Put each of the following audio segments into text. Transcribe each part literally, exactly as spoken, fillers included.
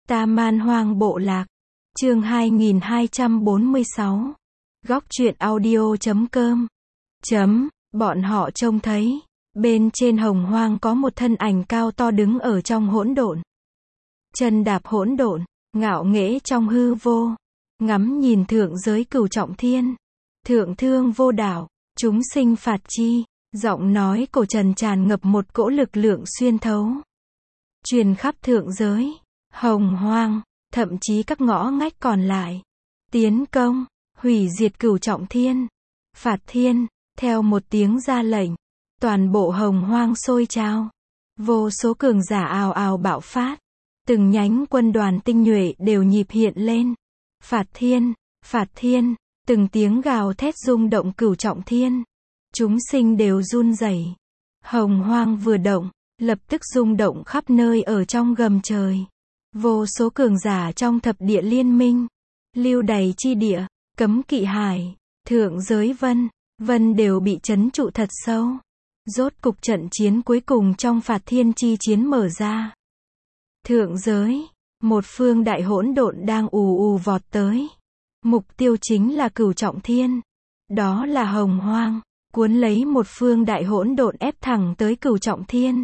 Ta Man Hoang Bộ Lạc. Chương hai nghìn hai trăm bốn mươi sáu. Góc truyện audio chấm com. Chấm, bọn họ trông thấy, bên trên hồng hoang có một thân ảnh cao to đứng ở trong hỗn độn. Chân đạp hỗn độn, ngạo nghễ trong hư vô, ngắm nhìn thượng giới cửu trọng thiên. Thượng thương vô đảo, chúng sinh phạt chi, giọng nói cổ trần tràn ngập một cỗ lực lượng xuyên thấu. Truyền khắp thượng giới, hồng hoang, thậm chí các ngõ ngách còn lại. Tiến công, hủy diệt cửu trọng thiên, phạt thiên, theo một tiếng ra lệnh, toàn bộ hồng hoang sôi trào. Vô số cường giả ào ào bạo phát, từng nhánh quân đoàn tinh nhuệ đều nhịp hiện lên. Phạt thiên, phạt thiên, từng tiếng gào thét rung động cửu trọng thiên. Chúng sinh đều run rẩy. Hồng hoang vừa động, lập tức rung động khắp nơi ở trong gầm trời. Vô số cường giả trong thập địa liên minh, lưu đày chi địa, cấm kỵ hải, thượng giới vân, vân đều bị trấn trụ thật sâu. Rốt cục trận chiến cuối cùng trong phạt thiên chi chiến mở ra. Thượng giới, một phương đại hỗn độn đang ù ù vọt tới. Mục tiêu chính là cửu trọng thiên. Đó là hồng hoang, cuốn lấy một phương đại hỗn độn ép thẳng tới cửu trọng thiên.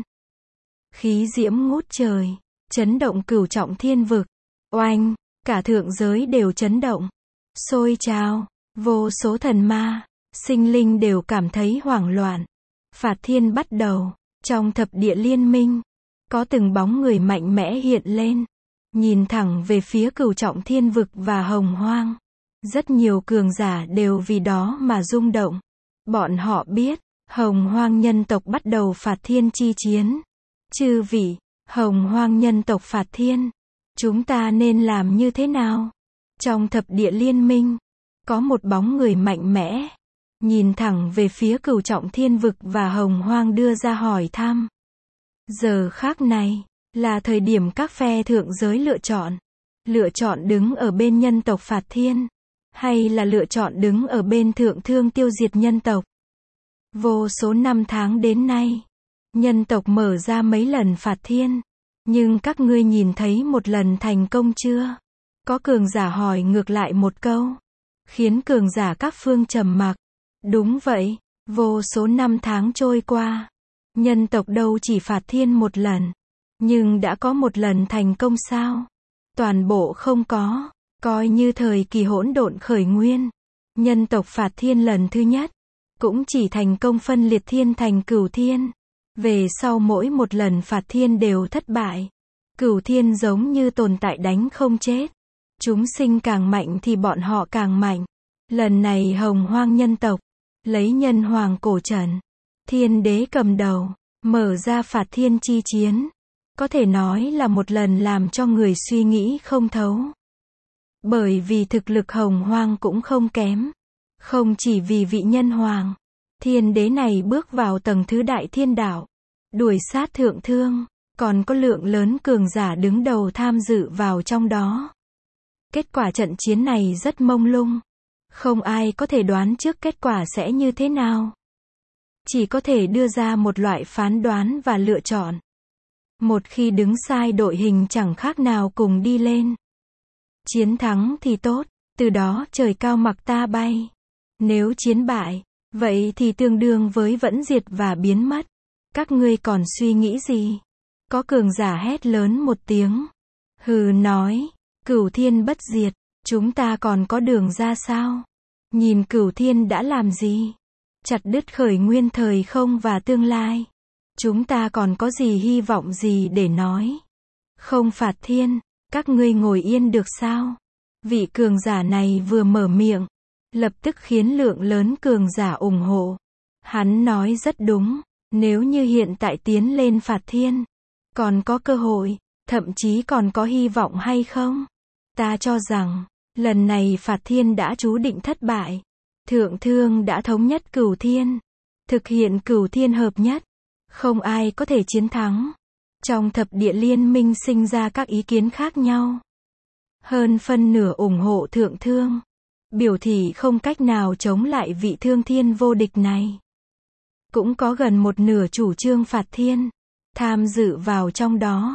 Khí diễm ngút trời, chấn động cửu trọng thiên vực. Oanh, cả thượng giới đều chấn động, sôi trào, vô số thần ma, sinh linh đều cảm thấy hoảng loạn. Phạt thiên bắt đầu, trong thập địa liên minh, có từng bóng người mạnh mẽ hiện lên, nhìn thẳng về phía cửu trọng thiên vực và hồng hoang. Rất nhiều cường giả đều vì đó mà rung động. Bọn họ biết, hồng hoang nhân tộc bắt đầu phạt thiên chi chiến. Chư vị, hồng hoang nhân tộc phạt thiên, chúng ta nên làm như thế nào? Trong thập địa liên minh, có một bóng người mạnh mẽ, nhìn thẳng về phía cửu trọng thiên vực và hồng hoang đưa ra hỏi thăm. Giờ khác này, là thời điểm các phe thượng giới lựa chọn. Lựa chọn đứng ở bên nhân tộc phạt thiên, hay là lựa chọn đứng ở bên thượng thương tiêu diệt nhân tộc. Vô số năm tháng đến nay, nhân tộc mở ra mấy lần phạt thiên, nhưng các ngươi nhìn thấy một lần thành công chưa? Có cường giả hỏi ngược lại một câu, khiến cường giả các phương trầm mặc. Đúng vậy, vô số năm tháng trôi qua, nhân tộc đâu chỉ phạt thiên một lần, nhưng đã có một lần thành công sao? Toàn bộ không có, coi như thời kỳ hỗn độn khởi nguyên, nhân tộc phạt thiên lần thứ nhất, cũng chỉ thành công phân liệt thiên thành cửu thiên. Về sau mỗi một lần phạt thiên đều thất bại. Cửu thiên giống như tồn tại đánh không chết. Chúng sinh càng mạnh thì bọn họ càng mạnh. Lần này hồng hoang nhân tộc, lấy nhân hoàng cổ trần, thiên đế cầm đầu, mở ra phạt thiên chi chiến. Có thể nói là một lần làm cho người suy nghĩ không thấu. Bởi vì thực lực hồng hoang cũng không kém. Không chỉ vì vị nhân hoàng, thiên đế này bước vào tầng thứ đại thiên đạo, đuổi sát thượng thương, còn có lượng lớn cường giả đứng đầu tham dự vào trong đó. Kết quả trận chiến này rất mông lung. Không ai có thể đoán trước kết quả sẽ như thế nào. Chỉ có thể đưa ra một loại phán đoán và lựa chọn. Một khi đứng sai đội hình chẳng khác nào cùng đi lên. Chiến thắng thì tốt, từ đó trời cao mặc ta bay. Nếu chiến bại, vậy thì tương đương với vẫn diệt và biến mất. Các ngươi còn suy nghĩ gì? Có cường giả hét lớn một tiếng. Hừ nói, cửu thiên bất diệt, chúng ta còn có đường ra sao? Nhìn cửu thiên đã làm gì? Chặt đứt khởi nguyên thời không và tương lai. Chúng ta còn có gì hy vọng gì để nói? Không phạt thiên, các ngươi ngồi yên được sao? Vị cường giả này vừa mở miệng, lập tức khiến lượng lớn cường giả ủng hộ. Hắn nói rất đúng, nếu như hiện tại tiến lên phạt thiên, còn có cơ hội, thậm chí còn có hy vọng hay không? Ta cho rằng, lần này phạt thiên đã chú định thất bại. Thượng thương đã thống nhất cửu thiên, thực hiện cửu thiên hợp nhất, không ai có thể chiến thắng. Trong thập địa liên minh sinh ra các ý kiến khác nhau. Hơn phân nửa ủng hộ thượng thương, biểu thị không cách nào chống lại vị thương thiên vô địch này. Cũng có gần một nửa chủ trương phạt thiên, tham dự vào trong đó.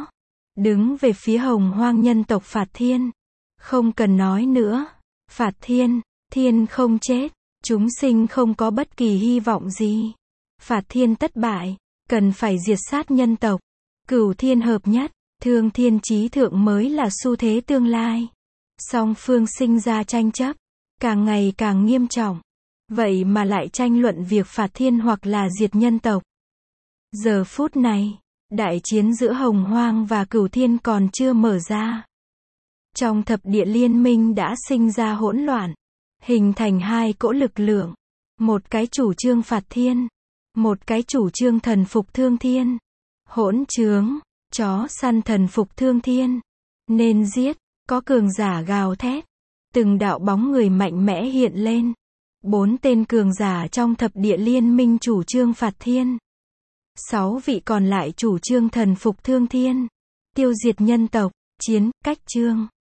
đứng về phía hồng hoang nhân tộc Phạt Thiên. Không cần nói nữa. Phạt Thiên, thiên không chết, chúng sinh không có bất kỳ hy vọng gì. Phạt Thiên thất bại, cần phải diệt sát nhân tộc. Cửu thiên hợp nhất, thương thiên chí thượng mới là xu thế tương lai. Song phương sinh ra tranh chấp, càng ngày càng nghiêm trọng. Vậy mà lại tranh luận việc phạt thiên hoặc là diệt nhân tộc. Giờ phút này, đại chiến giữa hồng hoang và cửu thiên còn chưa mở ra. Trong thập địa liên minh đã sinh ra hỗn loạn, hình thành hai cỗ lực lượng. Một cái chủ trương phạt thiên, một cái chủ trương thần phục thương thiên. Hỗn trướng, chó săn thần phục thương thiên. Nên giết, có cường giả gào thét. Từng đạo bóng người mạnh mẽ hiện lên. Bốn tên cường giả trong thập địa liên minh chủ trương phạt thiên. Sáu vị còn lại chủ trương thần phục thương thiên. Tiêu diệt nhân tộc, chiến, cách chương.